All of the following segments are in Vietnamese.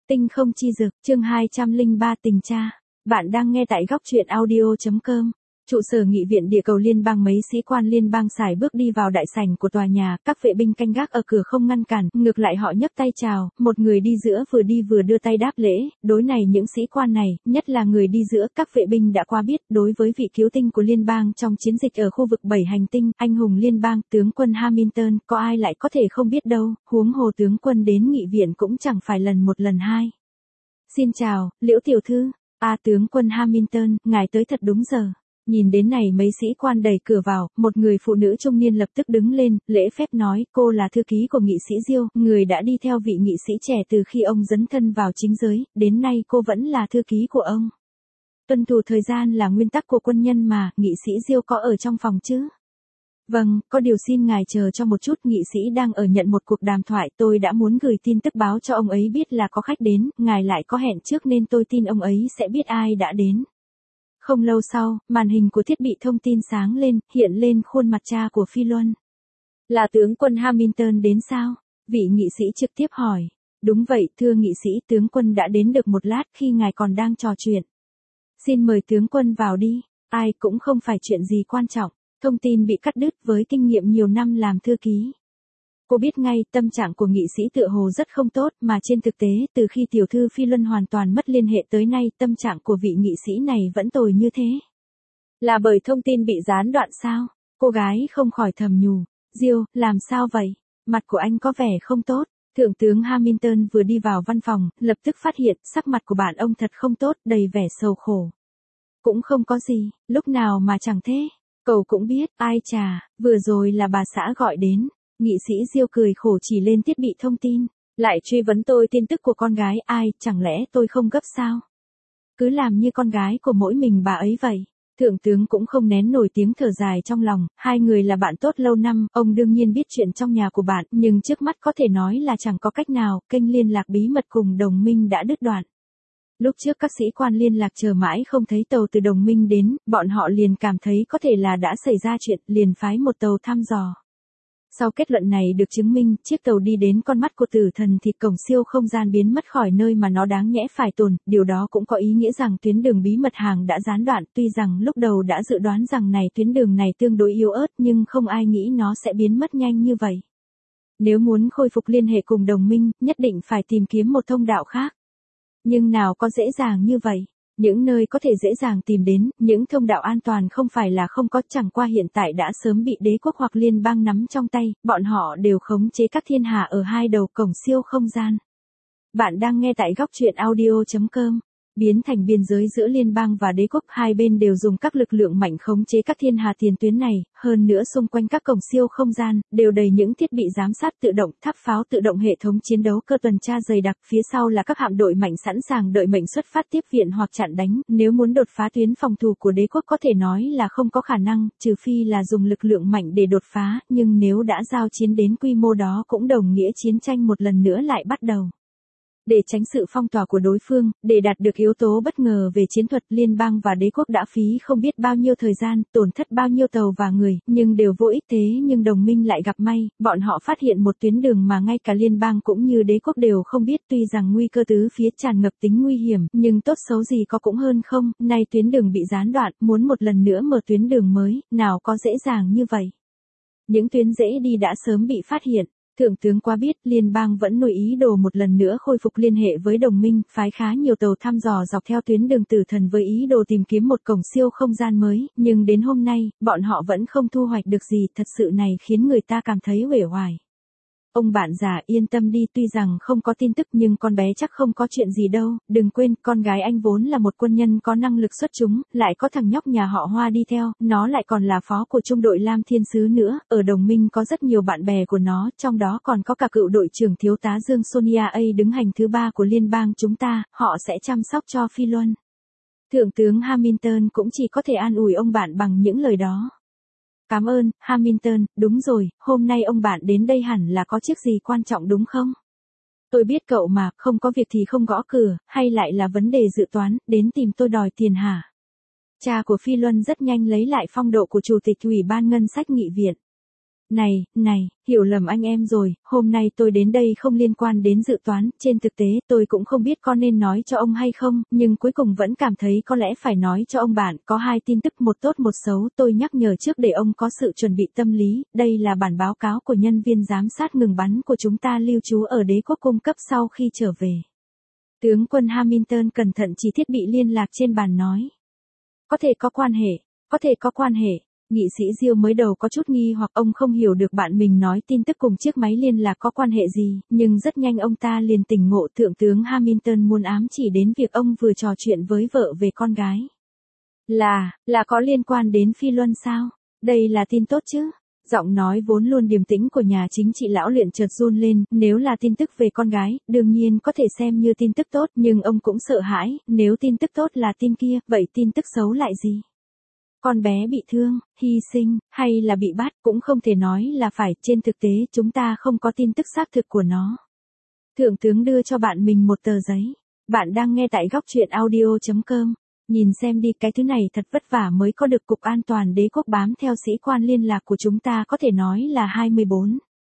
Tinh không chi dực, chương 203 tình cha. Bạn đang nghe tại góc truyện audio.com. Trụ sở nghị viện địa cầu liên bang, mấy sĩ quan liên bang sải bước đi vào đại sảnh của tòa nhà, các vệ binh canh gác ở cửa không ngăn cản, ngược lại họ nhấc tay chào, một người đi giữa vừa đi vừa đưa tay đáp lễ. Đối này những sĩ quan này, nhất là người đi giữa, các vệ binh đã qua biết, đối với vị cứu tinh của liên bang trong chiến dịch ở khu vực 7 hành tinh, anh hùng liên bang, tướng quân Hamilton, có ai lại có thể không biết đâu, huống hồ tướng quân đến nghị viện cũng chẳng phải lần một lần hai. Xin chào, Liễu tiểu thư. Tướng quân Hamilton, ngài tới thật đúng giờ. Nhìn đến này mấy sĩ quan đẩy cửa vào, một người phụ nữ trung niên lập tức đứng lên, lễ phép nói, cô là thư ký của nghị sĩ Diêu, người đã đi theo vị nghị sĩ trẻ từ khi ông dấn thân vào chính giới, đến nay cô vẫn là thư ký của ông. Tuân thủ thời gian là nguyên tắc của quân nhân mà, nghị sĩ Diêu có ở trong phòng chứ? Vâng, có điều xin ngài chờ cho một chút, nghị sĩ đang ở nhận một cuộc đàm thoại, tôi đã muốn gửi tin tức báo cho ông ấy biết là có khách đến, ngài lại có hẹn trước nên tôi tin ông ấy sẽ biết ai đã đến. Không lâu sau, màn hình của thiết bị thông tin sáng lên, hiện lên khuôn mặt cha của Phi Luân. Là tướng quân Hamilton đến sao? Vị nghị sĩ trực tiếp hỏi. Đúng vậy, thưa nghị sĩ, tướng quân đã đến được một lát khi ngài còn đang trò chuyện. Xin mời tướng quân vào đi, ai cũng không phải chuyện gì quan trọng. Thông tin bị cắt đứt với kinh nghiệm nhiều năm làm thư ký. Cô biết ngay tâm trạng của nghị sĩ tựa hồ rất không tốt, mà trên thực tế từ khi tiểu thư Phi Luân hoàn toàn mất liên hệ tới nay tâm trạng của vị nghị sĩ này vẫn tồi như thế. Là bởi thông tin bị gián đoạn sao? Cô gái không khỏi thầm nhủ. Diêu, làm sao vậy? Mặt của anh có vẻ không tốt. Thượng tướng Hamilton vừa đi vào văn phòng, lập tức phát hiện sắc mặt của bạn ông thật không tốt, đầy vẻ sầu khổ. Cũng không có gì, lúc nào mà chẳng thế. Cậu cũng biết, ai chà, vừa rồi là bà xã gọi đến. Nghị sĩ Diêu cười khổ chỉ lên thiết bị thông tin. Lại truy vấn tôi tin tức của con gái, ai, chẳng lẽ tôi không gấp sao? Cứ làm như con gái của mỗi mình bà ấy vậy. Thượng tướng cũng không nén nổi tiếng thở dài trong lòng, hai người là bạn tốt lâu năm, ông đương nhiên biết chuyện trong nhà của bạn, nhưng trước mắt có thể nói là chẳng có cách nào, kênh liên lạc bí mật cùng đồng minh đã đứt đoạn. Lúc trước các sĩ quan liên lạc chờ mãi không thấy tàu từ đồng minh đến, bọn họ liền cảm thấy có thể là đã xảy ra chuyện, liền phái một tàu thăm dò. Sau kết luận này được chứng minh, chiếc tàu đi đến con mắt của tử thần thì cổng siêu không gian biến mất khỏi nơi mà nó đáng nhẽ phải tồn, điều đó cũng có ý nghĩa rằng tuyến đường bí mật hàng đã gián đoạn, tuy rằng lúc đầu đã dự đoán rằng tuyến đường này tương đối yếu ớt nhưng không ai nghĩ nó sẽ biến mất nhanh như vậy. Nếu muốn khôi phục liên hệ cùng đồng minh, nhất định phải tìm kiếm một thông đạo khác. Nhưng nào có dễ dàng như vậy. Những nơi có thể dễ dàng tìm đến, những thông đạo an toàn không phải là không có, chẳng qua hiện tại đã sớm bị đế quốc hoặc liên bang nắm trong tay, bọn họ đều khống chế các thiên hà ở hai đầu cổng siêu không gian. Bạn đang nghe tại góc truyện audio.com. Biến thành biên giới giữa liên bang và đế quốc, hai bên đều dùng các lực lượng mạnh khống chế các thiên hà tiền tuyến này, hơn nữa xung quanh các cổng siêu không gian, đều đầy những thiết bị giám sát tự động, tháp pháo tự động, hệ thống chiến đấu cơ tuần tra dày đặc, phía sau là các hạm đội mạnh sẵn sàng đợi mệnh xuất phát tiếp viện hoặc chặn đánh, nếu muốn đột phá tuyến phòng thủ của đế quốc có thể nói là không có khả năng, trừ phi là dùng lực lượng mạnh để đột phá, nhưng nếu đã giao chiến đến quy mô đó cũng đồng nghĩa chiến tranh một lần nữa lại bắt đầu. Để tránh sự phong tỏa của đối phương, để đạt được yếu tố bất ngờ về chiến thuật, liên bang và đế quốc đã phí không biết bao nhiêu thời gian, tổn thất bao nhiêu tàu và người, nhưng đều vô ích. Thế nhưng đồng minh lại gặp may, bọn họ phát hiện một tuyến đường mà ngay cả liên bang cũng như đế quốc đều không biết, tuy rằng nguy cơ tứ phía tràn ngập tính nguy hiểm, nhưng tốt xấu gì có cũng hơn không, nay tuyến đường bị gián đoạn, muốn một lần nữa mở tuyến đường mới, nào có dễ dàng như vậy. Những tuyến dễ đi đã sớm bị phát hiện. Thượng tướng quá biết, liên bang vẫn nuôi ý đồ một lần nữa khôi phục liên hệ với đồng minh, phái khá nhiều tàu thăm dò dọc theo tuyến đường tử thần với ý đồ tìm kiếm một cổng siêu không gian mới, nhưng đến hôm nay, bọn họ vẫn không thu hoạch được gì, thật sự này khiến người ta cảm thấy uể oải. Ông bạn già yên tâm đi, tuy rằng không có tin tức nhưng con bé chắc không có chuyện gì đâu, đừng quên, con gái anh vốn là một quân nhân có năng lực xuất chúng, lại có thằng nhóc nhà họ Hoa đi theo, nó lại còn là phó của trung đội Lam Thiên Sứ nữa, ở đồng minh có rất nhiều bạn bè của nó, trong đó còn có cả cựu đội trưởng thiếu tá Dương Sonia A đứng hành thứ 3 của liên bang chúng ta, họ sẽ chăm sóc cho Phi Luân. Thượng tướng Hamilton cũng chỉ có thể an ủi ông bạn bằng những lời đó. Cảm ơn, Hamilton, đúng rồi, hôm nay ông bạn đến đây hẳn là có chiếc gì quan trọng đúng không? Tôi biết cậu mà, không có việc thì không gõ cửa, hay lại là vấn đề dự toán, đến tìm tôi đòi tiền hả? Cha của Phi Luân rất nhanh lấy lại phong độ của chủ tịch ủy ban ngân sách nghị viện. Này, hiểu lầm anh em rồi, hôm nay tôi đến đây không liên quan đến dự toán, trên thực tế tôi cũng không biết có nên nói cho ông hay không, nhưng cuối cùng vẫn cảm thấy có lẽ phải nói cho ông bạn, có hai tin tức một tốt một xấu, tôi nhắc nhở trước để ông có sự chuẩn bị tâm lý, đây là bản báo cáo của nhân viên giám sát ngừng bắn của chúng ta lưu trú ở đế quốc cung cấp sau khi trở về. Tướng quân Hamilton cẩn thận chỉ thiết bị liên lạc trên bàn nói. Có thể có quan hệ. Nghị sĩ Diêu mới đầu có chút nghi hoặc ông không hiểu được bạn mình nói tin tức cùng chiếc máy liên lạc có quan hệ gì, nhưng rất nhanh ông ta liền tỉnh ngộ thượng tướng Hamilton muốn ám chỉ đến việc ông vừa trò chuyện với vợ về con gái. Là có liên quan đến Phi Luân sao? Đây là tin tốt chứ? Giọng nói vốn luôn điềm tĩnh của nhà chính trị lão luyện chợt run lên, nếu là tin tức về con gái, đương nhiên có thể xem như tin tức tốt, nhưng ông cũng sợ hãi, nếu tin tức tốt là tin kia, vậy tin tức xấu lại gì? Con bé bị thương, hy sinh, hay là bị bắt cũng không thể nói là phải, trên thực tế chúng ta không có tin tức xác thực của nó. Thượng tướng đưa cho bạn mình một tờ giấy. Bạn đang nghe tại góc truyện audio.com. Nhìn xem đi, cái thứ này thật vất vả mới có được Cục An toàn Đế quốc bám theo sĩ quan liên lạc của chúng ta, có thể nói là 24.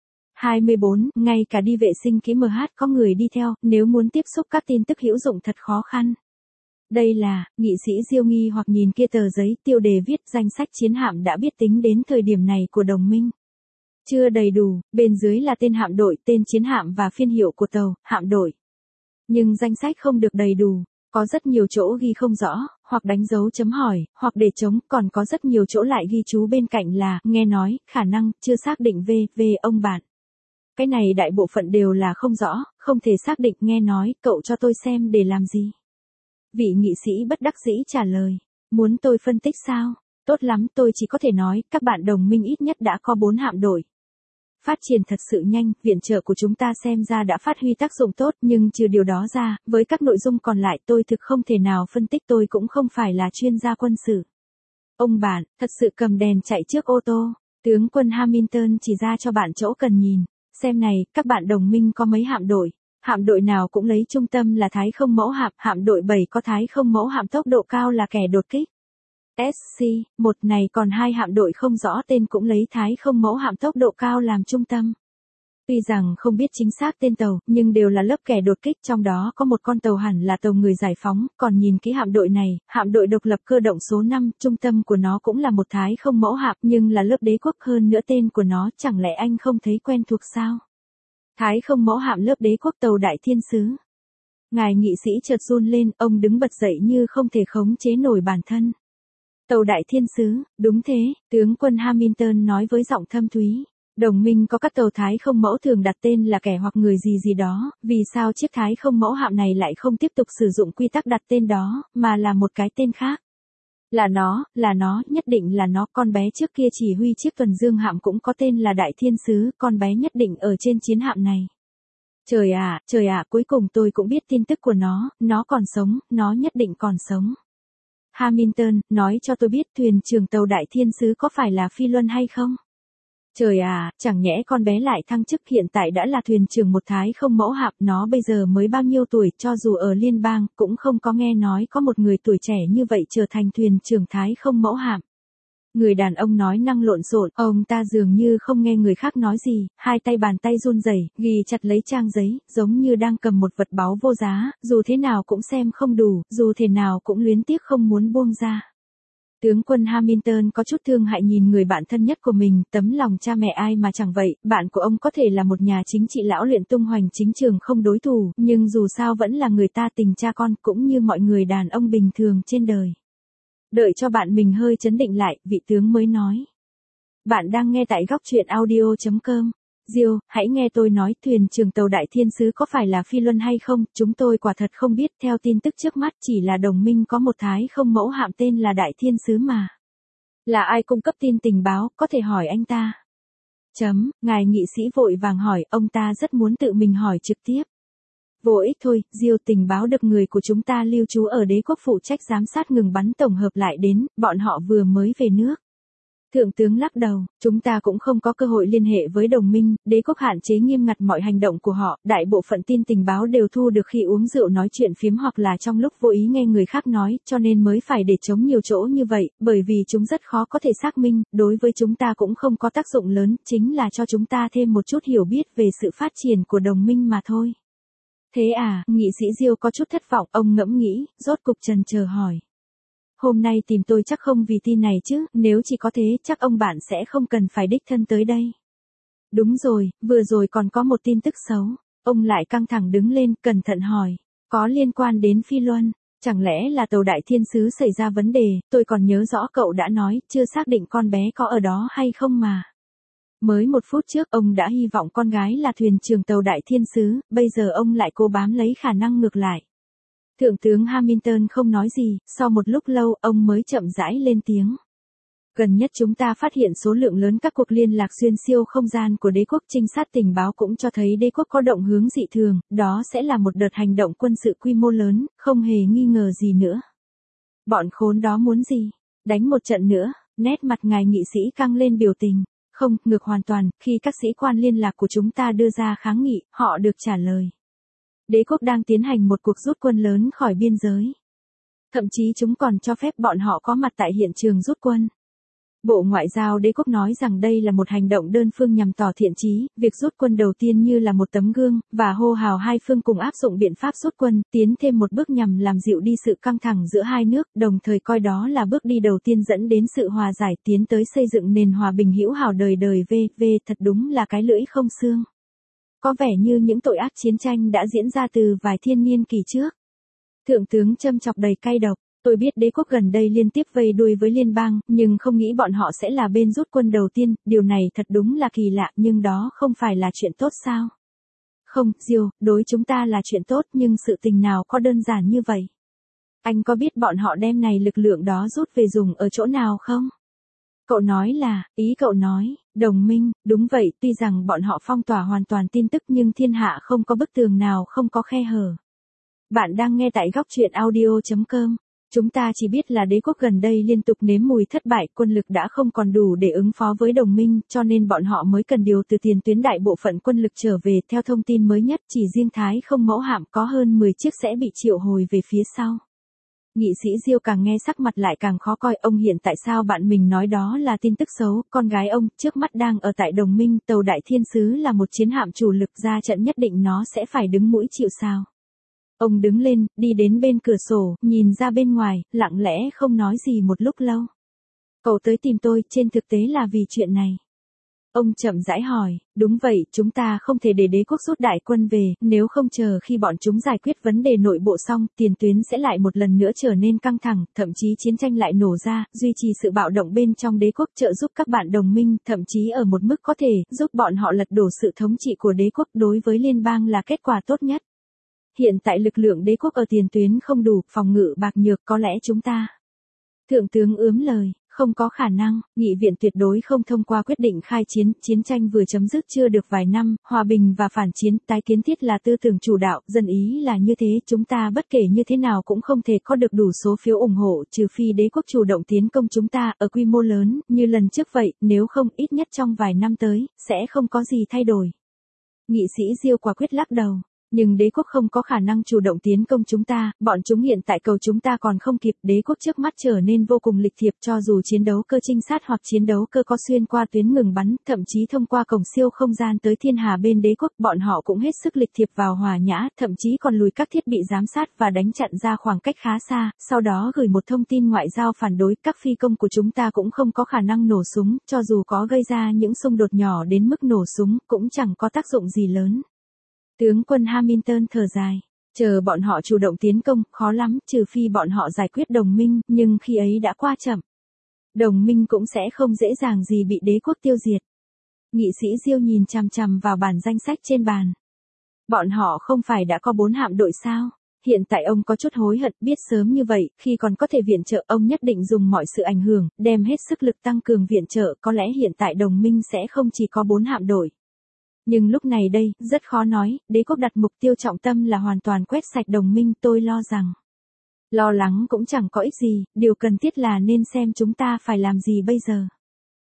Ngay cả đi vệ sinh ký MH có người đi theo, nếu muốn tiếp xúc các tin tức hữu dụng thật khó khăn. Đây là, nghị sĩ Diêu nghi hoặc nhìn kia tờ giấy, tiêu đề viết danh sách chiến hạm đã biết tính đến thời điểm này của đồng minh. Chưa đầy đủ, bên dưới là tên hạm đội, tên chiến hạm và phiên hiệu của tàu, hạm đội. Nhưng danh sách không được đầy đủ, có rất nhiều chỗ ghi không rõ, hoặc đánh dấu chấm hỏi, hoặc để trống, còn có rất nhiều chỗ lại ghi chú bên cạnh là, nghe nói, khả năng, chưa xác định về ông bạn. Cái này đại bộ phận đều là không rõ, không thể xác định, nghe nói, cậu cho tôi xem để làm gì? Vị nghị sĩ bất đắc dĩ trả lời, muốn tôi phân tích sao? Tốt lắm, tôi chỉ có thể nói, các bạn đồng minh ít nhất đã có 4 hạm đội. Phát triển thật sự nhanh, viện trợ của chúng ta xem ra đã phát huy tác dụng tốt, nhưng trừ điều đó ra, với các nội dung còn lại tôi thực không thể nào phân tích, tôi cũng không phải là chuyên gia quân sự. Ông bạn, thật sự cầm đèn chạy trước ô tô. Tướng quân Hamilton chỉ ra cho bạn chỗ cần nhìn. Xem này, các bạn đồng minh có mấy hạm đội. Hạm đội nào cũng lấy trung tâm là Thái không mẫu hạm, hạm đội 7 có Thái không mẫu hạm tốc độ cao là kẻ đột kích. SC-1 này còn hai hạm đội không rõ tên cũng lấy Thái không mẫu hạm tốc độ cao làm trung tâm. Tuy rằng không biết chính xác tên tàu, nhưng đều là lớp kẻ đột kích, trong đó có một con tàu hẳn là tàu người giải phóng, còn nhìn kỹ hạm đội này, hạm đội độc lập cơ động số 5, trung tâm của nó cũng là một Thái không mẫu hạm, nhưng là lớp đế quốc, hơn nữa tên của nó, chẳng lẽ anh không thấy quen thuộc sao? Thái không mẫu hạm lớp đế quốc tàu Đại Thiên Sứ. Ngài nghị sĩ chợt run lên, ông đứng bật dậy như không thể khống chế nổi bản thân. Tàu Đại Thiên Sứ, đúng thế, tướng quân Hamilton nói với giọng thâm thúy. Đồng minh có các tàu Thái không mẫu thường đặt tên là kẻ hoặc người gì đó, vì sao chiếc Thái không mẫu hạm này lại không tiếp tục sử dụng quy tắc đặt tên đó, mà là một cái tên khác? Là nó, nhất định là nó, con bé trước kia chỉ huy chiếc tuần dương hạm cũng có tên là Đại Thiên Sứ, con bé nhất định ở trên chiến hạm này. Trời ạ, cuối cùng tôi cũng biết tin tức của nó còn sống, nó nhất định còn sống. Hamilton, nói cho tôi biết thuyền trưởng tàu Đại Thiên Sứ có phải là Phi Luân hay không? Trời ạ, chẳng nhẽ con bé lại thăng chức, hiện tại đã là thuyền trưởng một Thái không mẫu hạm, nó bây giờ mới bao nhiêu tuổi, cho dù ở liên bang, cũng không có nghe nói có một người tuổi trẻ như vậy trở thành thuyền trưởng Thái không mẫu hạm. Người đàn ông nói năng lộn xộn, ông ta dường như không nghe người khác nói gì, hai tay bàn tay run rẩy, ghi chặt lấy trang giấy, giống như đang cầm một vật báu vô giá, dù thế nào cũng xem không đủ, dù thế nào cũng luyến tiếc không muốn buông ra. Tướng quân Hamilton có chút thương hại nhìn người bạn thân nhất của mình, tấm lòng cha mẹ ai mà chẳng vậy, bạn của ông có thể là một nhà chính trị lão luyện tung hoành chính trường không đối thủ, nhưng dù sao vẫn là người ta tình cha con, cũng như mọi người đàn ông bình thường trên đời. Đợi cho bạn mình hơi chấn định lại, vị tướng mới nói. Bạn đang nghe tại góc truyện audio.com. Diêu, hãy nghe tôi nói, thuyền trưởng tàu Đại Thiên Sứ có phải là Phi Luân hay không, chúng tôi quả thật không biết, theo tin tức trước mắt chỉ là đồng minh có một Thái không mẫu hạm tên là Đại Thiên Sứ mà. Là ai cung cấp tin tình báo, có thể hỏi anh ta. Ngài nghị sĩ vội vàng hỏi, ông ta rất muốn tự mình hỏi trực tiếp. Vô ích thôi, Diêu, tình báo được người của chúng ta lưu trú ở đế quốc phụ trách giám sát ngừng bắn tổng hợp lại đến, bọn họ vừa mới về nước. Thượng tướng lắc đầu, chúng ta cũng không có cơ hội liên hệ với đồng minh, đế quốc hạn chế nghiêm ngặt mọi hành động của họ, đại bộ phận tin tình báo đều thu được khi uống rượu nói chuyện phiếm hoặc là trong lúc vô ý nghe người khác nói, cho nên mới phải để chống nhiều chỗ như vậy, bởi vì chúng rất khó có thể xác minh, đối với chúng ta cũng không có tác dụng lớn, chính là cho chúng ta thêm một chút hiểu biết về sự phát triển của đồng minh mà thôi. Thế à, nghị sĩ Diêu có chút thất vọng, ông ngẫm nghĩ, rốt cục chần chờ hỏi. Hôm nay tìm tôi chắc không vì tin này chứ, nếu chỉ có thế chắc ông bạn sẽ không cần phải đích thân tới đây. Đúng rồi, vừa rồi còn có một tin tức xấu. Ông lại căng thẳng đứng lên, cẩn thận hỏi. Có liên quan đến Phi Luân, chẳng lẽ là tàu Đại Thiên Sứ xảy ra vấn đề, tôi còn nhớ rõ cậu đã nói, chưa xác định con bé có ở đó hay không mà. Mới một phút trước ông đã hy vọng con gái là thuyền trưởng tàu Đại Thiên Sứ, bây giờ ông lại cố bám lấy khả năng ngược lại. Thượng tướng Hamilton không nói gì, sau một lúc lâu ông mới chậm rãi lên tiếng. Gần nhất chúng ta phát hiện số lượng lớn các cuộc liên lạc xuyên siêu không gian của đế quốc, trinh sát tình báo cũng cho thấy đế quốc có động hướng dị thường, đó sẽ là một đợt hành động quân sự quy mô lớn, không hề nghi ngờ gì nữa. Bọn khốn đó muốn gì? Đánh một trận nữa, nét mặt ngài nghị sĩ căng lên biểu tình. Không, ngược hoàn toàn, khi các sĩ quan liên lạc của chúng ta đưa ra kháng nghị, họ được trả lời. Đế quốc đang tiến hành một cuộc rút quân lớn khỏi biên giới. Thậm chí chúng còn cho phép bọn họ có mặt tại hiện trường rút quân. Bộ Ngoại giao đế quốc nói rằng đây là một hành động đơn phương nhằm tỏ thiện chí, việc rút quân đầu tiên như là một tấm gương, và hô hào hai phương cùng áp dụng biện pháp rút quân, tiến thêm một bước nhằm làm dịu đi sự căng thẳng giữa hai nước, đồng thời coi đó là bước đi đầu tiên dẫn đến sự hòa giải, tiến tới xây dựng nền hòa bình hữu hảo đời đời thật đúng là cái lưỡi không xương. Có vẻ như những tội ác chiến tranh đã diễn ra từ vài thiên niên kỷ trước. Thượng tướng châm chọc đầy cay độc. Tôi biết đế quốc gần đây liên tiếp vây đuôi với liên bang, nhưng không nghĩ bọn họ sẽ là bên rút quân đầu tiên, điều này thật đúng là kỳ lạ, nhưng đó không phải là chuyện tốt sao? Không, Diêu, đối chúng ta là chuyện tốt, nhưng sự tình nào có đơn giản như vậy? Anh có biết bọn họ đem này lực lượng đó rút về dùng ở chỗ nào không? Cậu nói là, ý cậu nói, đồng minh, đúng vậy, tuy rằng bọn họ phong tỏa hoàn toàn tin tức nhưng thiên hạ không có bức tường nào không có khe hở. Bạn đang nghe tại góc truyện audio.com. Chúng ta chỉ biết là đế quốc gần đây liên tục nếm mùi thất bại, quân lực đã không còn đủ để ứng phó với đồng minh, cho nên bọn họ mới cần điều từ tiền tuyến đại bộ phận quân lực trở về. Theo thông tin mới nhất, chỉ riêng Thái không mẫu hạm có hơn 10 chiếc sẽ bị triệu hồi về phía sau. Nghị sĩ Diêu càng nghe sắc mặt lại càng khó coi, ông hiện tại sao bạn mình nói đó là tin tức xấu, con gái ông trước mắt đang ở tại đồng minh, tàu Đại Thiên Sứ là một chiến hạm chủ lực, ra trận nhất định nó sẽ phải đứng mũi chịu sào. Ông đứng lên, đi đến bên cửa sổ, nhìn ra bên ngoài, lặng lẽ không nói gì một lúc lâu. Cậu tới tìm tôi, trên thực tế là vì chuyện này. Ông chậm rãi hỏi, đúng vậy, chúng ta không thể để đế quốc rút đại quân về, nếu không chờ khi bọn chúng giải quyết vấn đề nội bộ xong, tiền tuyến sẽ lại một lần nữa trở nên căng thẳng, thậm chí chiến tranh lại nổ ra, duy trì sự bạo động bên trong đế quốc, trợ giúp các bạn đồng minh, thậm chí ở một mức có thể giúp bọn họ lật đổ sự thống trị của đế quốc, đối với liên bang là kết quả tốt nhất. Hiện tại lực lượng đế quốc ở tiền tuyến không đủ, phòng ngự bạc nhược, có lẽ chúng ta. Thượng tướng ướm lời, không có khả năng, nghị viện tuyệt đối không thông qua quyết định khai chiến, chiến tranh vừa chấm dứt chưa được vài năm, hòa bình và phản chiến, tái kiến thiết là tư tưởng chủ đạo, dân ý là như thế, chúng ta bất kể như thế nào cũng không thể có được đủ số phiếu ủng hộ, trừ phi đế quốc chủ động tiến công chúng ta, ở quy mô lớn, như lần trước vậy, nếu không, ít nhất trong vài năm tới, sẽ không có gì thay đổi. Nghị sĩ Diêu quả quyết lắc đầu. Nhưng đế quốc không có khả năng chủ động tiến công chúng ta, bọn chúng hiện tại cầu chúng ta còn không kịp, đế quốc trước mắt trở nên vô cùng lịch thiệp, cho dù chiến đấu cơ trinh sát hoặc chiến đấu cơ có xuyên qua tuyến ngừng bắn, thậm chí thông qua cổng siêu không gian tới thiên hà bên đế quốc, bọn họ cũng hết sức lịch thiệp vào hòa nhã, thậm chí còn lùi các thiết bị giám sát và đánh chặn ra khoảng cách khá xa, sau đó gửi một thông tin ngoại giao phản đối, các phi công của chúng ta cũng không có khả năng nổ súng, cho dù có gây ra những xung đột nhỏ đến mức nổ súng, cũng chẳng có tác dụng gì lớn. Tướng quân Hamilton thở dài, chờ bọn họ chủ động tiến công, khó lắm, trừ phi bọn họ giải quyết đồng minh, nhưng khi ấy đã qua chậm. Đồng minh cũng sẽ không dễ dàng gì bị đế quốc tiêu diệt. Nghị sĩ Diêu nhìn chằm chằm vào bản danh sách trên bàn. Bọn họ không phải đã có 4 hạm đội sao? Hiện tại ông có chút hối hận, biết sớm như vậy, khi còn có thể viện trợ, ông nhất định dùng mọi sự ảnh hưởng, đem hết sức lực tăng cường viện trợ, có lẽ hiện tại đồng minh sẽ không chỉ có 4 hạm đội. Nhưng lúc này đây, rất khó nói, đế quốc đặt mục tiêu trọng tâm là hoàn toàn quét sạch đồng minh, tôi lo rằng. Lo lắng cũng chẳng có ích gì, điều cần thiết là nên xem chúng ta phải làm gì bây giờ.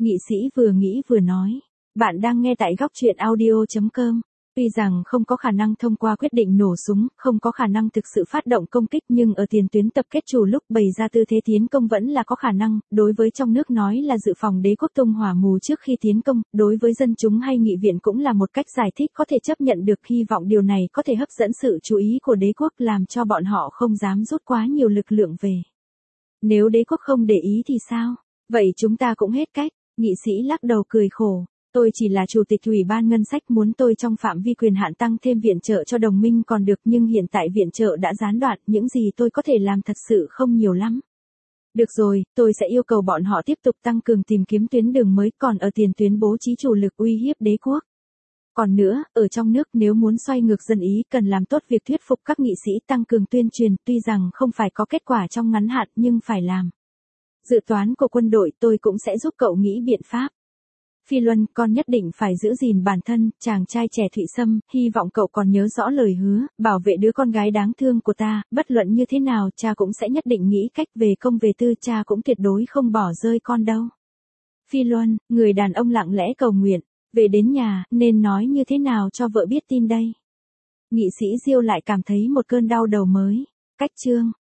Nghị sĩ vừa nghĩ vừa nói. Bạn đang nghe tại góc chuyện audio.com. Tuy rằng không có khả năng thông qua quyết định nổ súng, không có khả năng thực sự phát động công kích nhưng ở tiền tuyến tập kết chủ lúc bày ra tư thế tiến công vẫn là có khả năng, đối với trong nước nói là dự phòng đế quốc tung hỏa mù trước khi tiến công, đối với dân chúng hay nghị viện cũng là một cách giải thích có thể chấp nhận được, hy vọng điều này có thể hấp dẫn sự chú ý của đế quốc làm cho bọn họ không dám rút quá nhiều lực lượng về. Nếu đế quốc không để ý thì sao? Vậy chúng ta cũng hết cách, nghị sĩ lắc đầu cười khổ. Tôi chỉ là chủ tịch ủy ban ngân sách, muốn tôi trong phạm vi quyền hạn tăng thêm viện trợ cho đồng minh còn được, nhưng hiện tại viện trợ đã gián đoạn, những gì tôi có thể làm thật sự không nhiều lắm. Được rồi, tôi sẽ yêu cầu bọn họ tiếp tục tăng cường tìm kiếm tuyến đường mới, còn ở tiền tuyến bố trí chủ lực uy hiếp đế quốc. Còn nữa, ở trong nước nếu muốn xoay ngược dân ý cần làm tốt việc thuyết phục các nghị sĩ, tăng cường tuyên truyền, tuy rằng không phải có kết quả trong ngắn hạn nhưng phải làm. Dự toán của quân đội tôi cũng sẽ giúp cậu nghĩ biện pháp. Phi Luân, con nhất định phải giữ gìn bản thân, chàng trai trẻ Thụy Sâm, hy vọng cậu còn nhớ rõ lời hứa, bảo vệ đứa con gái đáng thương của ta, bất luận như thế nào cha cũng sẽ nhất định nghĩ cách, về công về tư cha cũng tuyệt đối không bỏ rơi con đâu. Phi Luân, người đàn ông lặng lẽ cầu nguyện, về đến nhà, nên nói như thế nào cho vợ biết tin đây. Nghị sĩ Diêu lại cảm thấy một cơn đau đầu mới. Cách chương